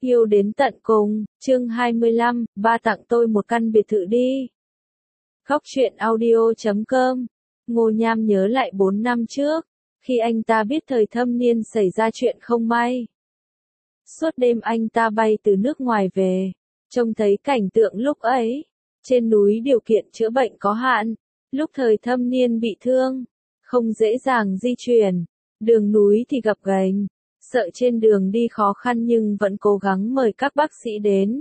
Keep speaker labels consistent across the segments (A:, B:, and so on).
A: Yêu đến tận cùng, chương 25, ba tặng tôi một căn biệt thự đi. Góc truyện audio.com. Ngô Nham nhớ lại 4 năm trước, khi anh ta biết thời thâm niên xảy ra chuyện không may. Suốt đêm anh ta bay từ nước ngoài về, trông thấy cảnh tượng lúc ấy. Trên núi điều kiện chữa bệnh có hạn, lúc thời thâm niên bị thương, không dễ dàng di chuyển, đường núi thì gập ghềnh. Sợ trên đường đi khó khăn nhưng vẫn cố gắng mời các bác sĩ đến.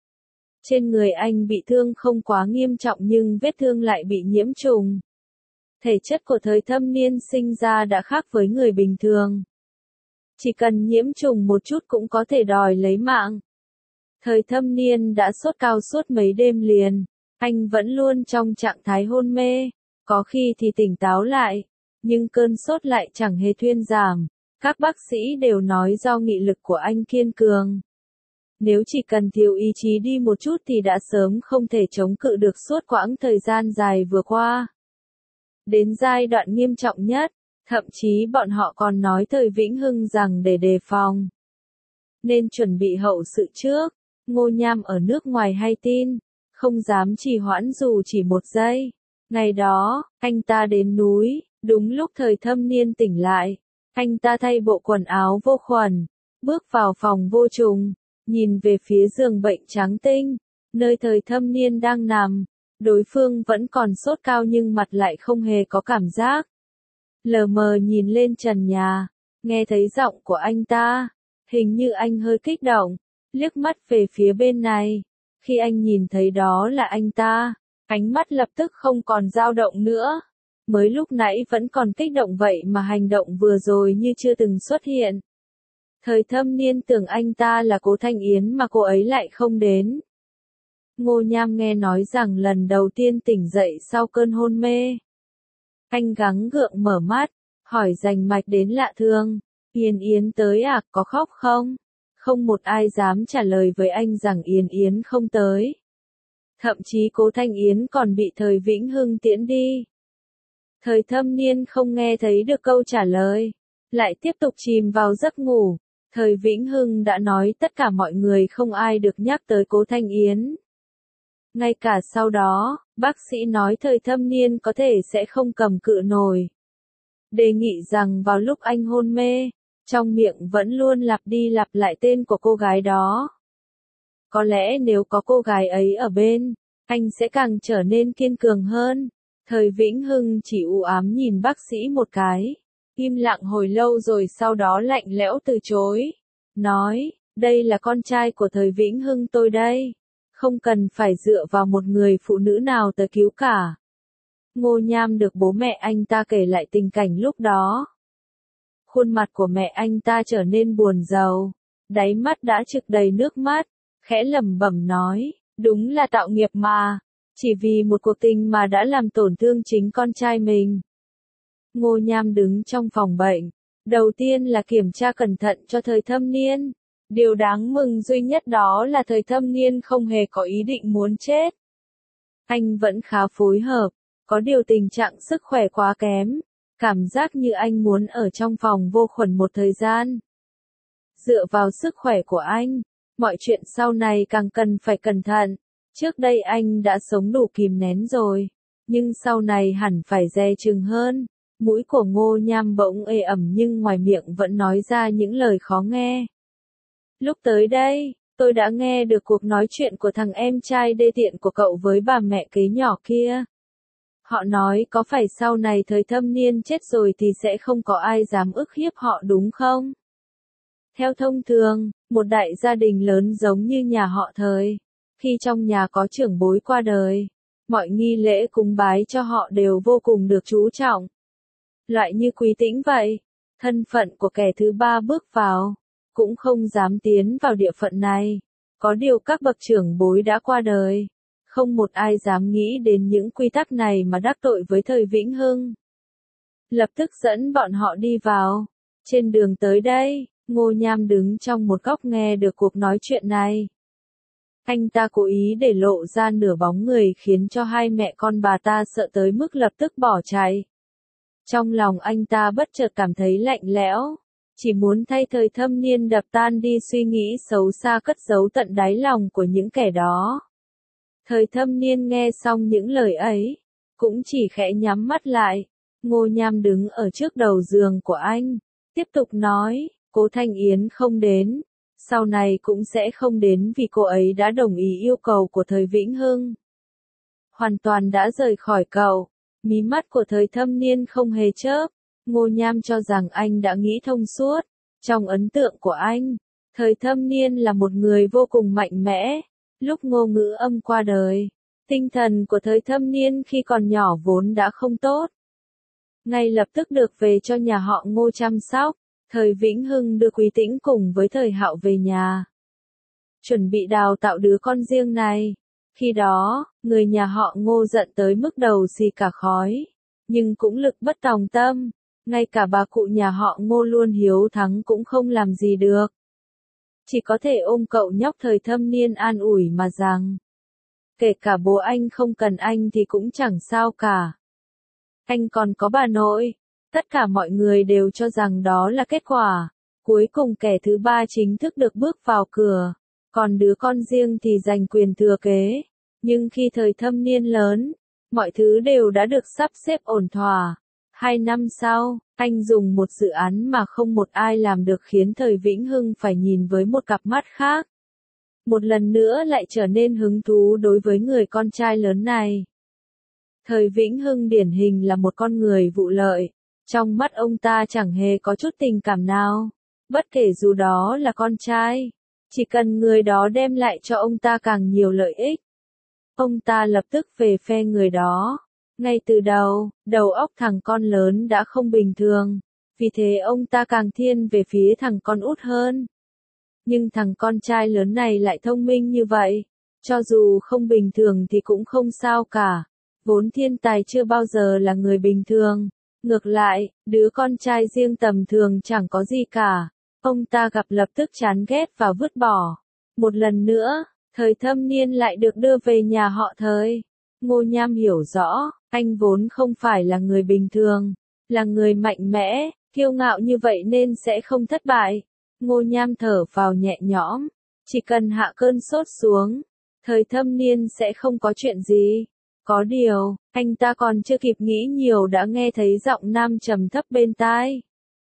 A: Trên người anh bị thương không quá nghiêm trọng nhưng vết thương lại bị nhiễm trùng. Thể chất của thời thâm niên sinh ra đã khác với người bình thường. Chỉ cần nhiễm trùng một chút cũng có thể đòi lấy mạng. Thời thâm niên đã sốt cao suốt mấy đêm liền, anh vẫn luôn trong trạng thái hôn mê, có khi thì tỉnh táo lại, nhưng cơn sốt lại chẳng hề thuyên giảm. Các bác sĩ đều nói do nghị lực của anh kiên cường. Nếu chỉ cần thiếu ý chí đi một chút thì đã sớm không thể chống cự được suốt quãng thời gian dài vừa qua. Đến giai đoạn nghiêm trọng nhất, thậm chí bọn họ còn nói thời Vĩnh Hưng rằng để đề phòng, nên chuẩn bị hậu sự trước. Ngô Nham ở nước ngoài hay tin, không dám trì hoãn dù chỉ một giây. Ngày đó, anh ta đến núi, đúng lúc thời thâm niên tỉnh lại. Anh ta thay bộ quần áo vô khuẩn, bước vào phòng vô trùng, nhìn về phía giường bệnh trắng tinh, nơi thời thâm niên đang nằm. Đối phương vẫn còn sốt cao nhưng mặt lại không hề có cảm giác. Lờ mờ nhìn lên trần nhà, nghe thấy giọng của anh ta, hình như anh hơi kích động, liếc mắt về phía bên này. Khi anh nhìn thấy đó là anh ta, ánh mắt lập tức không còn dao động nữa. Mới lúc nãy vẫn còn kích động vậy mà hành động vừa rồi như chưa từng xuất hiện. Thời thâm niên tưởng anh ta là Cố Thanh Yến mà cô ấy lại không đến. Ngô Nham nghe nói rằng lần đầu tiên tỉnh dậy sau cơn hôn mê. Anh gắng gượng mở mắt, hỏi rành mạch đến lạ thường. Yến Yến tới à, có khóc không? Không một ai dám trả lời với anh rằng Yến Yến không tới. Thậm chí Cố Thanh Yến còn bị thời Vĩnh Hưng tiễn đi. Thời thâm niên không nghe thấy được câu trả lời, lại tiếp tục chìm vào giấc ngủ. Thời Vĩnh Hưng đã nói tất cả mọi người không ai được nhắc tới Cố Thanh Yến. Ngay cả sau đó, bác sĩ nói thời thâm niên có thể sẽ không cầm cự nổi. Đề nghị rằng vào lúc anh hôn mê, trong miệng vẫn luôn lặp đi lặp lại tên của cô gái đó. Có lẽ nếu có cô gái ấy ở bên, anh sẽ càng trở nên kiên cường hơn. Thời Vĩnh Hưng chỉ u ám nhìn bác sĩ một cái, im lặng hồi lâu rồi sau đó lạnh lẽo từ chối. Nói, đây là con trai của thời Vĩnh Hưng tôi đây. Không cần phải dựa vào một người phụ nữ nào tới cứu cả. Ngô Nham được bố mẹ anh ta kể lại tình cảnh lúc đó. Khuôn mặt của mẹ anh ta trở nên buồn rầu, đáy mắt đã trực đầy nước mắt, khẽ lẩm bẩm nói, đúng là tạo nghiệp mà. Chỉ vì một cuộc tình mà đã làm tổn thương chính con trai mình. Ngô Nham đứng trong phòng bệnh. Đầu tiên là kiểm tra cẩn thận cho thời thâm niên. Điều đáng mừng duy nhất đó là thời thâm niên không hề có ý định muốn chết. Anh vẫn khá phối hợp, có điều tình trạng sức khỏe quá kém. Cảm giác như anh muốn ở trong phòng vô khuẩn một thời gian. Dựa vào sức khỏe của anh, mọi chuyện sau này càng cần phải cẩn thận. Trước đây anh đã sống đủ kìm nén rồi, nhưng sau này hẳn phải dè chừng hơn. Mũi của Ngô Nham bỗng ê ẩm nhưng ngoài miệng vẫn nói ra những lời khó nghe. Lúc tới đây, tôi đã nghe được cuộc nói chuyện của thằng em trai đê tiện của cậu với bà mẹ kế nhỏ kia. Họ nói có phải sau này thời thâm niên chết rồi thì sẽ không có ai dám ức hiếp họ đúng không? Theo thông thường, một đại gia đình lớn giống như nhà họ thời. Khi trong nhà có trưởng bối qua đời, mọi nghi lễ cúng bái cho họ đều vô cùng được chú trọng. Loại như Quý Tĩnh vậy, thân phận của kẻ thứ ba bước vào, cũng không dám tiến vào địa phận này. Có điều các bậc trưởng bối đã qua đời, không một ai dám nghĩ đến những quy tắc này mà đắc tội với thời Vĩnh Hưng. Lập tức dẫn bọn họ đi vào. Trên đường tới đây, Ngô Nham đứng trong một góc nghe được cuộc nói chuyện này. Anh ta cố ý để lộ ra nửa bóng người khiến cho hai mẹ con bà ta sợ tới mức lập tức bỏ chạy. Trong lòng anh ta bất chợt cảm thấy lạnh lẽo. chỉ muốn thay Thời Thâm Niên đập tan đi suy nghĩ xấu xa cất giấu tận đáy lòng của những kẻ đó. Thời Thâm Niên nghe xong những lời ấy, cũng chỉ khẽ nhắm mắt lại. Ngô Nham đứng ở trước đầu giường của anh, tiếp tục nói, Cố Thanh Yến không đến, sau này cũng sẽ không đến vì cô ấy đã đồng ý yêu cầu của Thời Vĩnh Hưng. Hoàn toàn đã rời khỏi cậu. Mí mắt của Thời Thâm Niên không hề chớp. Ngô Nham cho rằng anh đã nghĩ thông suốt. Trong ấn tượng của anh, Thời Thâm Niên là một người vô cùng mạnh mẽ. Lúc Ngô Ngữ Âm qua đời, tinh thần của Thời Thâm Niên khi còn nhỏ vốn đã không tốt. Ngay lập tức được về cho nhà họ Ngô chăm sóc. Thời Vĩnh Hưng đưa Quý Tĩnh cùng với Thời Hạo về nhà, chuẩn bị đào tạo đứa con riêng này. Khi đó, người nhà họ Ngô giận tới mức đầu xì cả khói, nhưng cũng lực bất tòng tâm, ngay cả bà cụ nhà họ Ngô luôn hiếu thắng cũng không làm gì được. Chỉ có thể ôm cậu nhóc Thời Thâm Niên an ủi mà rằng, kể cả bố anh không cần anh thì cũng chẳng sao cả. Anh còn có bà nội. Tất cả mọi người đều cho rằng đó là kết quả. Cuối cùng kẻ thứ ba chính thức được bước vào cửa. Còn đứa con riêng thì giành quyền thừa kế. Nhưng khi Thời Thâm Niên lớn, mọi thứ đều đã được sắp xếp ổn thỏa. 2 năm sau, anh dùng một dự án mà không một ai làm được khiến Thời Vĩnh Hưng phải nhìn với một cặp mắt khác. Một lần nữa lại trở nên hứng thú đối với người con trai lớn này. Thời Vĩnh Hưng điển hình là một con người vụ lợi. Trong mắt ông ta chẳng hề có chút tình cảm nào. Bất kể dù đó là con trai, chỉ cần người đó đem lại cho ông ta càng nhiều lợi ích, ông ta lập tức về phe người đó. Ngay từ đầu óc thằng con lớn đã không bình thường, vì thế ông ta càng thiên về phía thằng con út hơn. Nhưng thằng con trai lớn này lại thông minh như vậy, cho dù không bình thường thì cũng không sao cả. Vốn thiên tài chưa bao giờ là người bình thường. Ngược lại, đứa con trai riêng tầm thường chẳng có gì cả. Ông ta gặp lập tức chán ghét và vứt bỏ. Một lần nữa, Thời Thâm Niên lại được đưa về nhà họ Thời. Ngô Nham hiểu rõ, anh vốn không phải là người bình thường, là người mạnh mẽ, kiêu ngạo như vậy nên sẽ không thất bại. Ngô Nham thở vào nhẹ nhõm, chỉ cần hạ cơn sốt xuống, Thời Thâm Niên sẽ không có chuyện gì. Có điều, anh ta còn chưa kịp nghĩ nhiều đã nghe thấy giọng nam trầm thấp bên tai.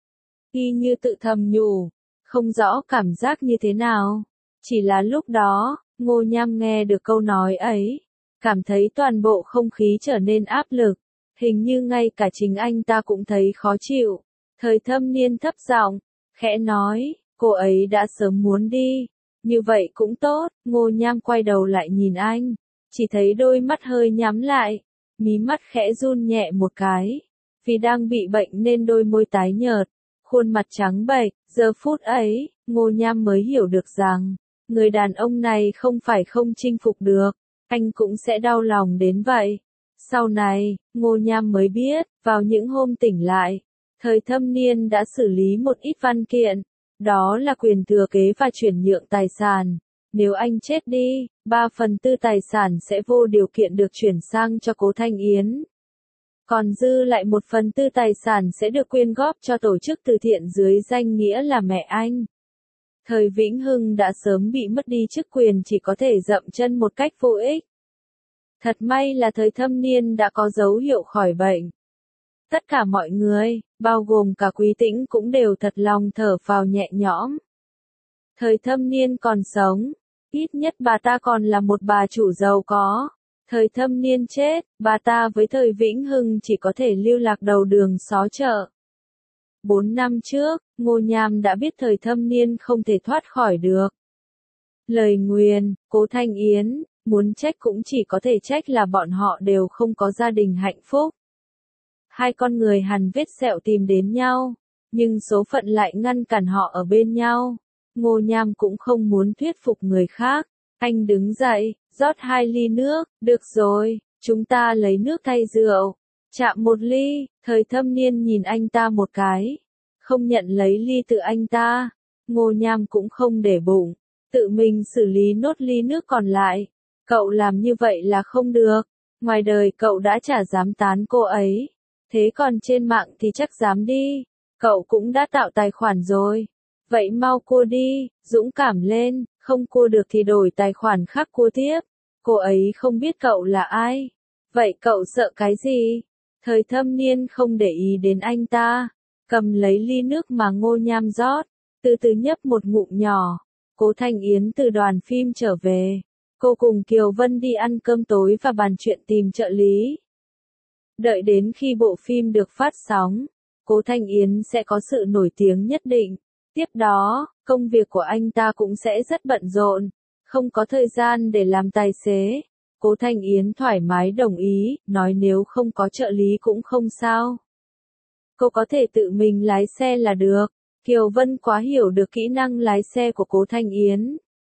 A: Y như tự thầm nhủ, không rõ cảm giác như thế nào. Chỉ là lúc đó, Ngô Nham nghe được câu nói ấy, cảm thấy toàn bộ không khí trở nên áp lực. Hình như ngay cả chính anh ta cũng thấy khó chịu. Thời Thâm Niên thấp giọng, khẽ nói, cô ấy đã sớm muốn đi. Như vậy cũng tốt. Ngô Nham quay đầu lại nhìn anh. Chỉ thấy đôi mắt hơi nhắm lại, mí mắt khẽ run nhẹ một cái. Vì đang bị bệnh nên đôi môi tái nhợt, khuôn mặt trắng bệch. Giờ phút ấy, Ngô Nham mới hiểu được rằng, người đàn ông này không phải không chinh phục được, anh cũng sẽ đau lòng đến vậy. Sau này, Ngô Nham mới biết, vào những hôm tỉnh lại, Thời Thâm Niên đã xử lý một ít văn kiện, đó là quyền thừa kế và chuyển nhượng tài sản. Nếu anh chết đi, 3/4 tài sản sẽ vô điều kiện được chuyển sang cho Cố Thanh Yến. Còn dư lại 1/4 tài sản sẽ được quyên góp cho tổ chức từ thiện dưới danh nghĩa là mẹ anh. Thời Vĩnh Hưng đã sớm bị mất đi chức quyền, chỉ có thể dậm chân một cách vô ích. Thật may là Thời Thâm Niên đã có dấu hiệu khỏi bệnh. Tất cả mọi người, bao gồm cả Quý Tĩnh cũng đều thật lòng thở phào nhẹ nhõm. Thời Thâm Niên còn sống, ít nhất bà ta còn là một bà chủ giàu có. Thời Thâm Niên chết, bà ta với Thời Vĩnh Hưng chỉ có thể lưu lạc đầu đường xó chợ. 4 năm trước, Ngô Nham đã biết Thời Thâm Niên không thể thoát khỏi được lời nguyền. Cố Thanh Yến, muốn trách cũng chỉ có thể trách là bọn họ đều không có gia đình hạnh phúc. Hai con người hằn vết sẹo tìm đến nhau, nhưng số phận lại ngăn cản họ ở bên nhau. Ngô Nham cũng không muốn thuyết phục người khác. Anh đứng dậy, rót 2 ly nước. Được rồi, chúng ta lấy nước thay rượu. Chạm một ly. Thời Thâm Niên nhìn anh ta một cái, không nhận lấy ly từ anh ta. Ngô Nham cũng không để bụng, tự mình xử lý nốt ly nước còn lại. Cậu làm như vậy là không được. Ngoài đời cậu đã chả dám tán cô ấy, thế còn trên mạng thì chắc dám đi. Cậu cũng đã tạo tài khoản rồi. Vậy mau cua đi, dũng cảm lên, không cua được thì đổi tài khoản khác cua tiếp. Cô ấy không biết cậu là ai. Vậy cậu sợ cái gì? Thời Thâm Niên không để ý đến anh ta. Cầm lấy ly nước mà Ngô Nham rót, từ từ nhấp một ngụm nhỏ. Cố Thanh Yến từ đoàn phim trở về. Cô cùng Kiều Vân đi ăn cơm tối và bàn chuyện tìm trợ lý. Đợi đến khi bộ phim được phát sóng, Cố Thanh Yến sẽ có sự nổi tiếng nhất định. Tiếp đó, công việc của anh ta cũng sẽ rất bận rộn, không có thời gian để làm tài xế. Cố Thanh Yến thoải mái đồng ý, nói nếu không có trợ lý cũng không sao. Cô có thể tự mình lái xe là được. Kiều Vân quá hiểu được kỹ năng lái xe của Cố Thanh Yến.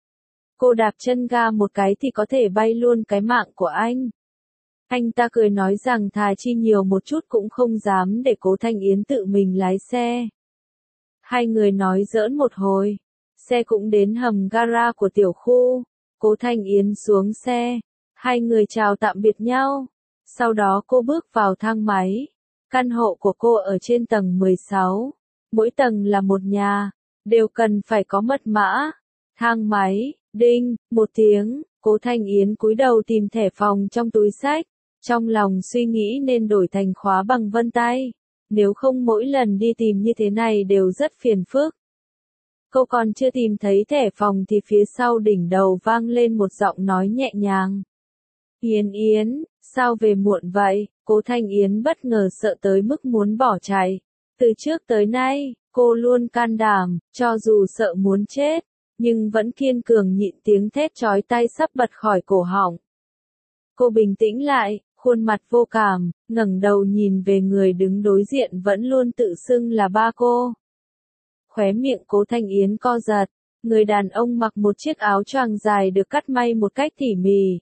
A: Cô đạp chân ga một cái thì có thể bay luôn cái mạng của anh. Anh ta cười nói rằng thà chi nhiều một chút cũng không dám để Cố Thanh Yến tự mình lái xe. Hai người nói giỡn một hồi. Xe cũng đến hầm gara của tiểu khu. Cố Thanh Yến xuống xe. Hai người chào tạm biệt nhau. Sau đó cô bước vào thang máy. Căn hộ của cô ở trên tầng 16. Mỗi tầng là một nhà. Đều cần phải có mật mã. Thang máy, đinh, một tiếng. Cố Thanh Yến cúi đầu tìm thẻ phòng trong túi xách. Trong lòng suy nghĩ nên đổi thành khóa bằng vân tay. Nếu không mỗi lần đi tìm như thế này đều rất phiền phức. Cô còn chưa tìm thấy thẻ phòng thì phía sau đỉnh đầu vang lên một giọng nói nhẹ nhàng. Yến Yến, sao về muộn vậy? Cố Thanh Yến bất ngờ sợ tới mức muốn bỏ chạy. Từ trước tới nay, cô luôn can đảm, cho dù sợ muốn chết, nhưng vẫn kiên cường nhịn tiếng thét chói tai sắp bật khỏi cổ họng. Cô bình tĩnh lại, khuôn mặt vô cảm, ngẩng đầu nhìn về người đứng đối diện vẫn luôn tự xưng là ba cô. Khóe miệng Cố Thanh Yến co giật, người đàn ông mặc một chiếc áo choàng dài được cắt may một cách tỉ mỉ.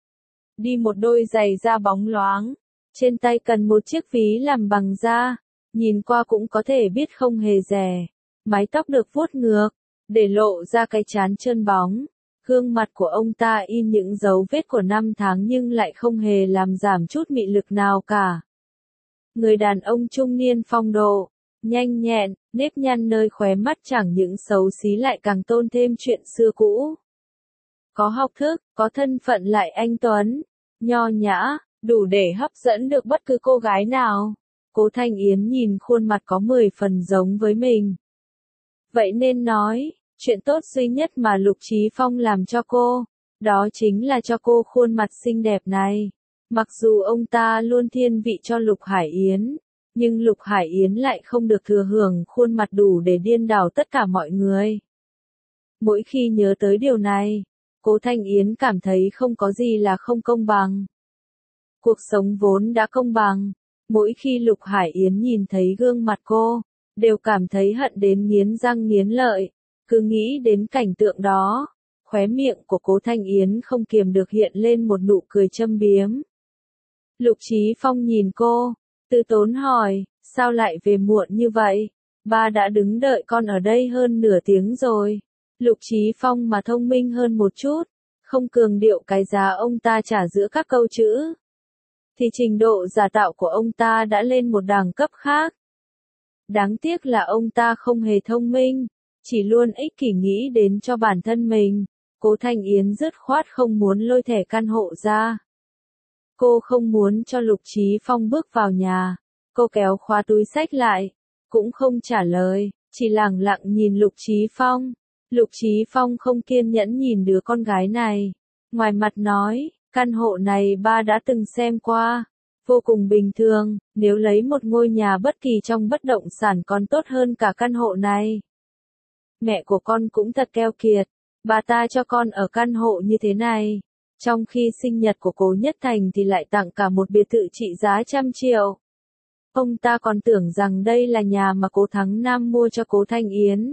A: Đi một đôi giày da bóng loáng, trên tay cần một chiếc ví làm bằng da, nhìn qua cũng có thể biết không hề rẻ. Mái tóc được vuốt ngược, để lộ ra cái trán trơn bóng. Gương mặt của ông ta in những dấu vết của năm tháng nhưng lại không hề làm giảm chút mị lực nào cả. Người đàn ông trung niên phong độ, nhanh nhẹn, nếp nhăn nơi khóe mắt chẳng những xấu xí lại càng tôn thêm chuyện xưa cũ. Có học thức, có thân phận lại anh tuấn, nho nhã, đủ để hấp dẫn được bất cứ cô gái nào. Cố Thanh Yến nhìn khuôn mặt có 10 phần giống với mình. Vậy nên nói, chuyện tốt duy nhất mà Lục Chí Phong làm cho cô, đó chính là cho cô khuôn mặt xinh đẹp này. Mặc dù ông ta luôn thiên vị cho Lục Hải Yến, nhưng Lục Hải Yến lại không được thừa hưởng khuôn mặt đủ để điên đảo tất cả mọi người. Mỗi khi nhớ tới điều này, Cố Thanh Yến cảm thấy không có gì là không công bằng. Cuộc sống vốn đã công bằng, mỗi khi Lục Hải Yến nhìn thấy gương mặt cô, đều cảm thấy hận đến nghiến răng nghiến lợi. Cứ nghĩ đến cảnh tượng đó, khóe miệng của Cố Thanh Yến không kiềm được hiện lên một nụ cười châm biếm. Lục Chí Phong nhìn cô, từ tốn hỏi, sao lại về muộn như vậy? Ba đã đứng đợi con ở đây hơn nửa tiếng rồi. Lục Chí Phong mà thông minh hơn một chút, không cường điệu cái giá ông ta trả giữa các câu chữ, thì trình độ giả tạo của ông ta đã lên một đẳng cấp khác. Đáng tiếc là ông ta không hề thông minh, chỉ luôn ích kỷ nghĩ đến cho bản thân mình. Cố Thanh Yến dứt khoát không muốn lôi thẻ căn hộ ra. Cô không muốn cho Lục Chí Phong bước vào nhà. Cô kéo khóa túi xách lại, cũng không trả lời, chỉ lẳng lặng nhìn Lục Chí Phong. Lục Chí Phong không kiên nhẫn nhìn đứa con gái này. Ngoài mặt nói, căn hộ này ba đã từng xem qua. Vô cùng bình thường, nếu lấy một ngôi nhà bất kỳ trong bất động sản còn tốt hơn cả căn hộ này. Mẹ của con cũng thật keo kiệt, bà ta cho con ở căn hộ như thế này. Trong khi sinh nhật của Cố Nhất Thành thì lại tặng cả một biệt thự trị giá 100 triệu. Ông ta còn tưởng rằng đây là nhà mà Cố Thắng Nam mua cho Cố Thanh Yến.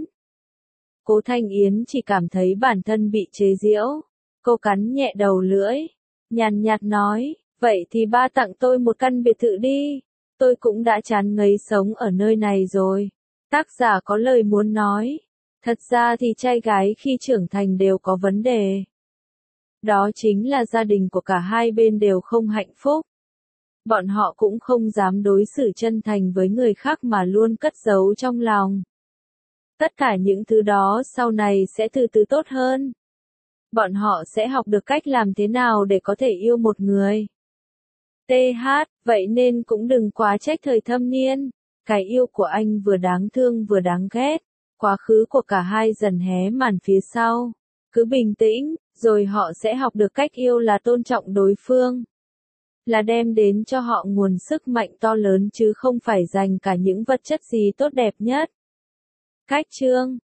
A: Cố Thanh Yến chỉ cảm thấy bản thân bị chế giễu. Cô cắn nhẹ đầu lưỡi, nhàn nhạt nói, vậy thì ba tặng tôi một căn biệt thự đi. Tôi cũng đã chán ngấy sống ở nơi này rồi. Tác giả có lời muốn nói. Thật ra thì trai gái khi trưởng thành đều có vấn đề. Đó chính là gia đình của cả hai bên đều không hạnh phúc. Bọn họ cũng không dám đối xử chân thành với người khác mà luôn cất giấu trong lòng. Tất cả những thứ đó sau này sẽ từ từ tốt hơn. Bọn họ sẽ học được cách làm thế nào để có thể yêu một người. TH, vậy nên cũng đừng quá trách thời thâm niên. Cái yêu của anh vừa đáng thương vừa đáng ghét. Quá khứ của cả hai dần hé màn phía sau. Cứ bình tĩnh, rồi họ sẽ học được cách yêu là tôn trọng đối phương. Là đem đến cho họ nguồn sức mạnh to lớn chứ không phải dành cả những vật chất gì tốt đẹp nhất. Cách chương